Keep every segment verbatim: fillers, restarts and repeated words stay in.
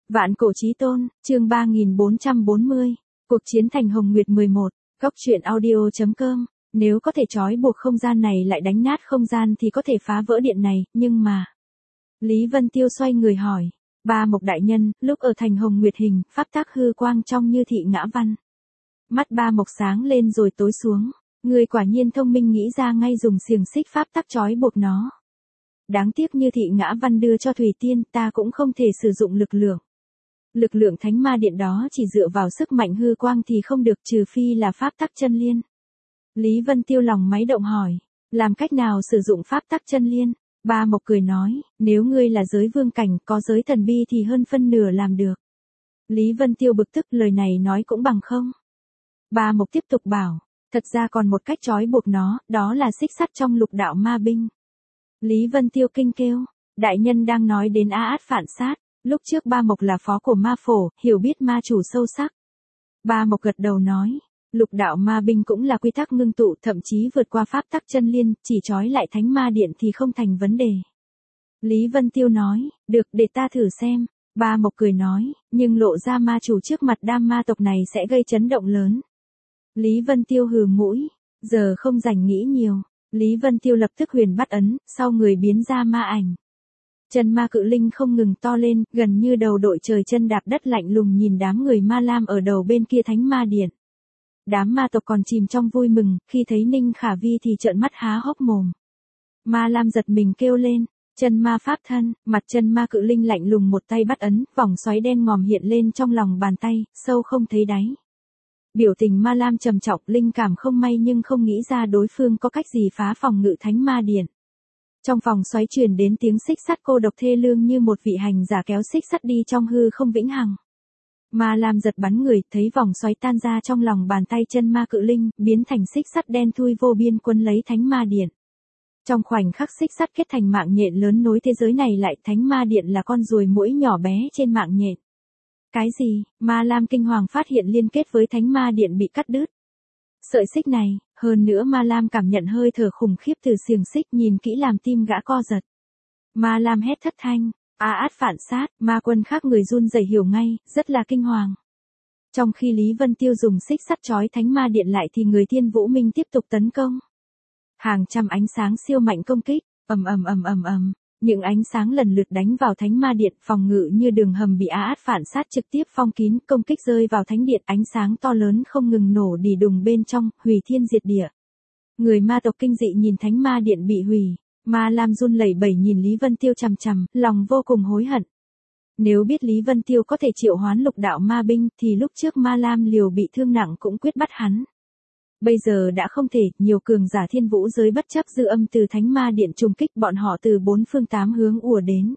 Vạn cổ chí tôn, chương ba nghìn bốn trăm bốn mươi, cuộc chiến thành Hồng Nguyệt mười một, góc truyện audio chấm com, nếu có thể trói buộc không gian này lại đánh nát không gian thì có thể phá vỡ điện này, nhưng mà... Lý Vân Tiêu xoay người hỏi, ba Mộc đại nhân, lúc ở thành Hồng Nguyệt hình, pháp tắc hư quang trong như thị ngã văn. Mắt ba Mộc sáng lên rồi tối xuống, người quả nhiên thông minh nghĩ ra ngay dùng xiềng xích pháp tắc trói buộc nó. Đáng tiếc như thị ngã văn đưa cho Thủy Tiên, ta cũng không thể sử dụng lực lượng. Lực lượng thánh ma điện đó chỉ dựa vào sức mạnh hư quang thì không được, trừ phi là pháp tắc chân liên. Lý Vân Tiêu lòng máy động hỏi, làm cách nào sử dụng pháp tắc chân liên? Ba Mộc cười nói, nếu ngươi là giới vương cảnh, có giới thần bi thì hơn phân nửa làm được. Lý Vân Tiêu bực tức, lời này nói cũng bằng không. Ba Mộc tiếp tục bảo, thật ra còn một cách trói buộc nó, đó là xích sắt trong lục đạo ma binh. Lý Vân Tiêu kinh kêu, đại nhân đang nói đến A Át Phản Sát, lúc trước Ba Mộc là phó của ma phổ, hiểu biết ma chủ sâu sắc. Ba Mộc gật đầu nói, lục đạo ma binh cũng là quy tắc ngưng tụ, thậm chí vượt qua pháp tắc chân liên, chỉ trói lại thánh ma điện thì không thành vấn đề. Lý Vân Tiêu nói, được, để ta thử xem. Ba Mộc cười nói, nhưng lộ ra ma chủ trước mặt đam ma tộc này sẽ gây chấn động lớn. Lý Vân Tiêu hừ mũi, giờ không rảnh nghĩ nhiều. Lý Vân Tiêu lập tức huyền bắt ấn, sau người biến ra ma ảnh. Chân ma cự linh không ngừng to lên, gần như đầu đội trời chân đạp đất lạnh lùng nhìn đám người ma lam ở đầu bên kia thánh ma điện. Đám ma tộc còn chìm trong vui mừng, khi thấy Ninh Khả Vi thì trợn mắt há hốc mồm. Ma lam giật mình kêu lên, chân ma pháp thân, mặt chân ma cự linh lạnh lùng một tay bắt ấn, vòng xoáy đen ngòm hiện lên trong lòng bàn tay, sâu không thấy đáy. Biểu tình ma lam trầm trọng, linh cảm không may nhưng không nghĩ ra đối phương có cách gì phá phòng ngự thánh ma điện. Trong phòng xoáy truyền đến tiếng xích sắt cô độc thê lương như một vị hành giả kéo xích sắt đi trong hư không vĩnh hằng. Ma lam giật bắn người, thấy vòng xoáy tan ra trong lòng bàn tay chân ma cự linh, biến thành xích sắt đen thui vô biên quấn lấy thánh ma điện. Trong khoảnh khắc xích sắt kết thành mạng nhện lớn nối thế giới này lại, thánh ma điện là con ruồi muỗi nhỏ bé trên mạng nhện. Cái gì? Ma lam kinh hoàng phát hiện liên kết với thánh ma điện bị cắt đứt. Sợi xích này, hơn nữa ma lam cảm nhận hơi thở khủng khiếp từ xiềng xích, nhìn kỹ làm tim gã co giật. Ma lam hét thất thanh, A Át Phản Sát, ma quân khác người run rẩy hiểu ngay, rất là kinh hoàng. Trong khi Lý Vân Tiêu dùng xích sắt trói thánh ma điện lại thì người Thiên Vũ Minh tiếp tục tấn công. Hàng trăm ánh sáng siêu mạnh công kích, ầm ầm ầm ầm ầm. Những ánh sáng lần lượt đánh vào thánh ma điện, phòng ngự như đường hầm bị A Át Phản Sát trực tiếp phong kín, công kích rơi vào thánh điện, ánh sáng to lớn không ngừng nổ đì đùng bên trong, hủy thiên diệt địa. Người ma tộc kinh dị nhìn thánh ma điện bị hủy, Ma lam run lẩy bẩy nhìn Lý Vân Tiêu chằm chằm, lòng vô cùng hối hận. Nếu biết Lý Vân Tiêu có thể triệu hoán lục đạo ma binh thì lúc trước Ma lam liều bị thương nặng cũng quyết bắt hắn. Bây giờ đã không thể, nhiều cường giả thiên vũ giới bất chấp dư âm từ thánh ma điện trùng kích bọn họ từ bốn phương tám hướng ùa đến.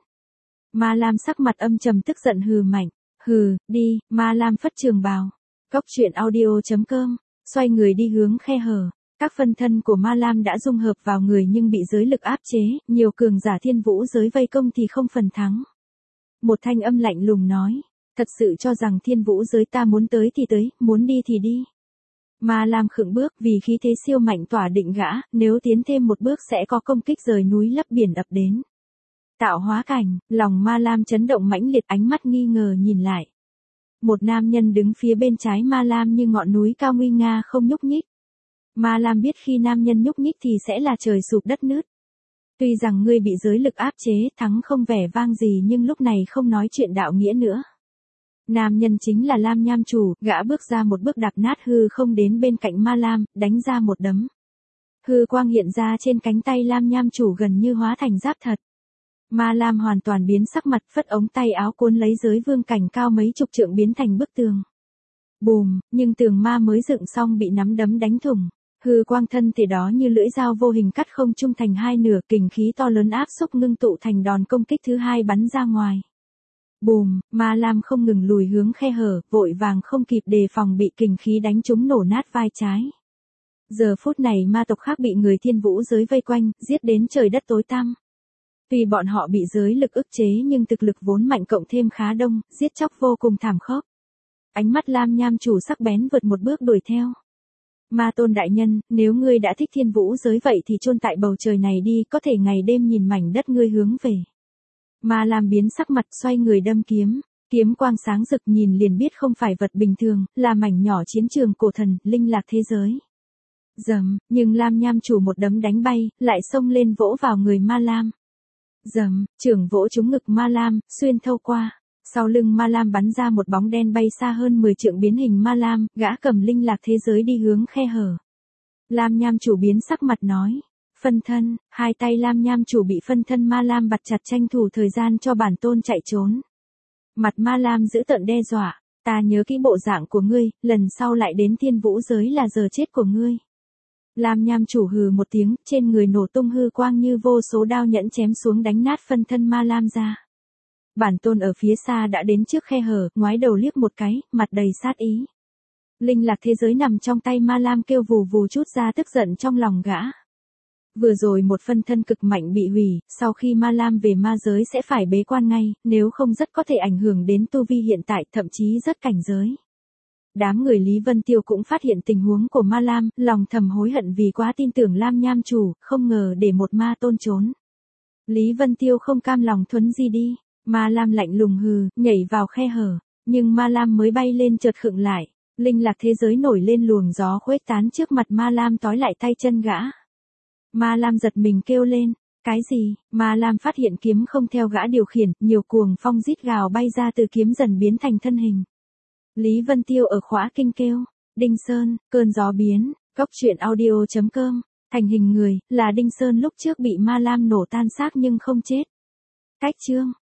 Ma lam sắc mặt âm trầm tức giận hừ mạnh, hừ, đi, Ma lam phất trường bào. Góc truyện audio chấm com, xoay người đi hướng khe hở. Các phân thân của Ma lam đã dung hợp vào người nhưng bị giới lực áp chế, nhiều cường giả thiên vũ giới vây công thì không phần thắng. Một thanh âm lạnh lùng nói, thật sự cho rằng thiên vũ giới ta muốn tới thì tới, muốn đi thì đi. Ma lam khựng bước vì khí thế siêu mạnh tỏa định gã, nếu tiến thêm một bước sẽ có công kích rời núi lấp biển ập đến. Tạo hóa cảnh, lòng Ma lam chấn động mãnh liệt, ánh mắt nghi ngờ nhìn lại. Một nam nhân đứng phía bên trái Ma lam như ngọn núi cao nguy nga không nhúc nhích. Ma lam biết khi nam nhân nhúc nhích thì sẽ là trời sụp đất nứt. Tuy rằng ngươi bị giới lực áp chế, thắng không vẻ vang gì nhưng lúc này không nói chuyện đạo nghĩa nữa. Nam nhân chính là Lam Nham Chủ, gã bước ra một bước đạp nát hư không đến bên cạnh Ma lam, đánh ra một đấm. Hư quang hiện ra trên cánh tay Lam Nham Chủ gần như hóa thành giáp thật. Ma lam hoàn toàn biến sắc mặt, phất ống tay áo cuốn lấy giới vương cảnh cao mấy chục trượng biến thành bức tường. Bùm, nhưng tường ma mới dựng xong bị nắm đấm đánh thủng. Hư quang thân thể đó như lưỡi dao vô hình cắt không trung thành hai nửa, kình khí to lớn áp xúc ngưng tụ thành đòn công kích thứ hai bắn ra ngoài. Bùm, Ma lam không ngừng lùi hướng khe hở, vội vàng không kịp đề phòng bị kình khí đánh trúng nổ nát vai trái. Giờ phút này ma tộc khác bị người thiên vũ giới vây quanh, giết đến trời đất tối tăm. Tuy bọn họ bị giới lực ức chế nhưng thực lực vốn mạnh cộng thêm khá đông, giết chóc vô cùng thảm khốc. Ánh mắt Lam Nham Chủ sắc bén vượt một bước đuổi theo. Ma tôn đại nhân, nếu ngươi đã thích thiên vũ giới vậy thì chôn tại bầu trời này đi, có thể ngày đêm nhìn mảnh đất ngươi hướng về. Ma lam biến sắc mặt xoay người đâm kiếm, Kiếm quang sáng rực nhìn liền biết không phải vật bình thường, là mảnh nhỏ chiến trường cổ thần, linh lạc thế giới. Dầm, nhưng Lam Nham chủ một đấm đánh bay, lại xông lên vỗ vào người Ma Lam. Dầm, trưởng vỗ trúng ngực Ma Lam, xuyên thâu qua. Sau lưng Ma Lam bắn ra một bóng đen bay xa hơn mười trượng biến hình Ma Lam, gã cầm linh lạc thế giới đi hướng khe hở. Lam Nham chủ biến sắc mặt nói. Phân thân, hai tay Lam Nham chủ bị phân thân Ma Lam bặt chặt tranh thủ thời gian cho bản tôn chạy trốn. Mặt Ma Lam giữ tợn đe dọa, ta nhớ kỹ bộ dạng của ngươi, lần sau lại đến thiên vũ giới là giờ chết của ngươi. Lam Nham chủ hừ một tiếng, trên người nổ tung hư quang như vô số đao nhẫn chém xuống đánh nát phân thân Ma Lam ra. Bản tôn ở phía xa đã đến trước khe hở, ngoái đầu liếc một cái, mặt đầy sát ý. Linh lạc thế giới nằm trong tay Ma Lam kêu vù vù chút ra tức giận trong lòng gã. Vừa rồi một phân thân cực mạnh bị hủy, sau khi Ma Lam về ma giới sẽ phải bế quan ngay, nếu không rất có thể ảnh hưởng đến tu vi hiện tại, thậm chí rất cảnh giới. Đám người Lý Vân Tiêu cũng phát hiện tình huống của Ma Lam, lòng thầm hối hận vì quá tin tưởng Lam Nham chủ, không ngờ để một ma tôn trốn. Lý Vân Tiêu không cam lòng thuấn di đi, Ma Lam lạnh lùng hừ, nhảy vào khe hở, nhưng Ma Lam mới bay lên chợt khựng lại, linh lạc thế giới nổi lên luồng gió khuếch tán trước mặt Ma Lam tói lại tay chân gã. Ma Lam giật mình kêu lên, cái gì? Ma Lam phát hiện kiếm không theo gã điều khiển, nhiều cuồng phong rít gào bay ra từ kiếm dần biến thành thân hình. Lý Vân Tiêu ở khóa kinh kêu, Đinh Sơn, cơn gió biến, góc truyện audio chấm com, thành hình người, là Đinh Sơn lúc trước bị Ma Lam nổ tan xác nhưng không chết. Cách chương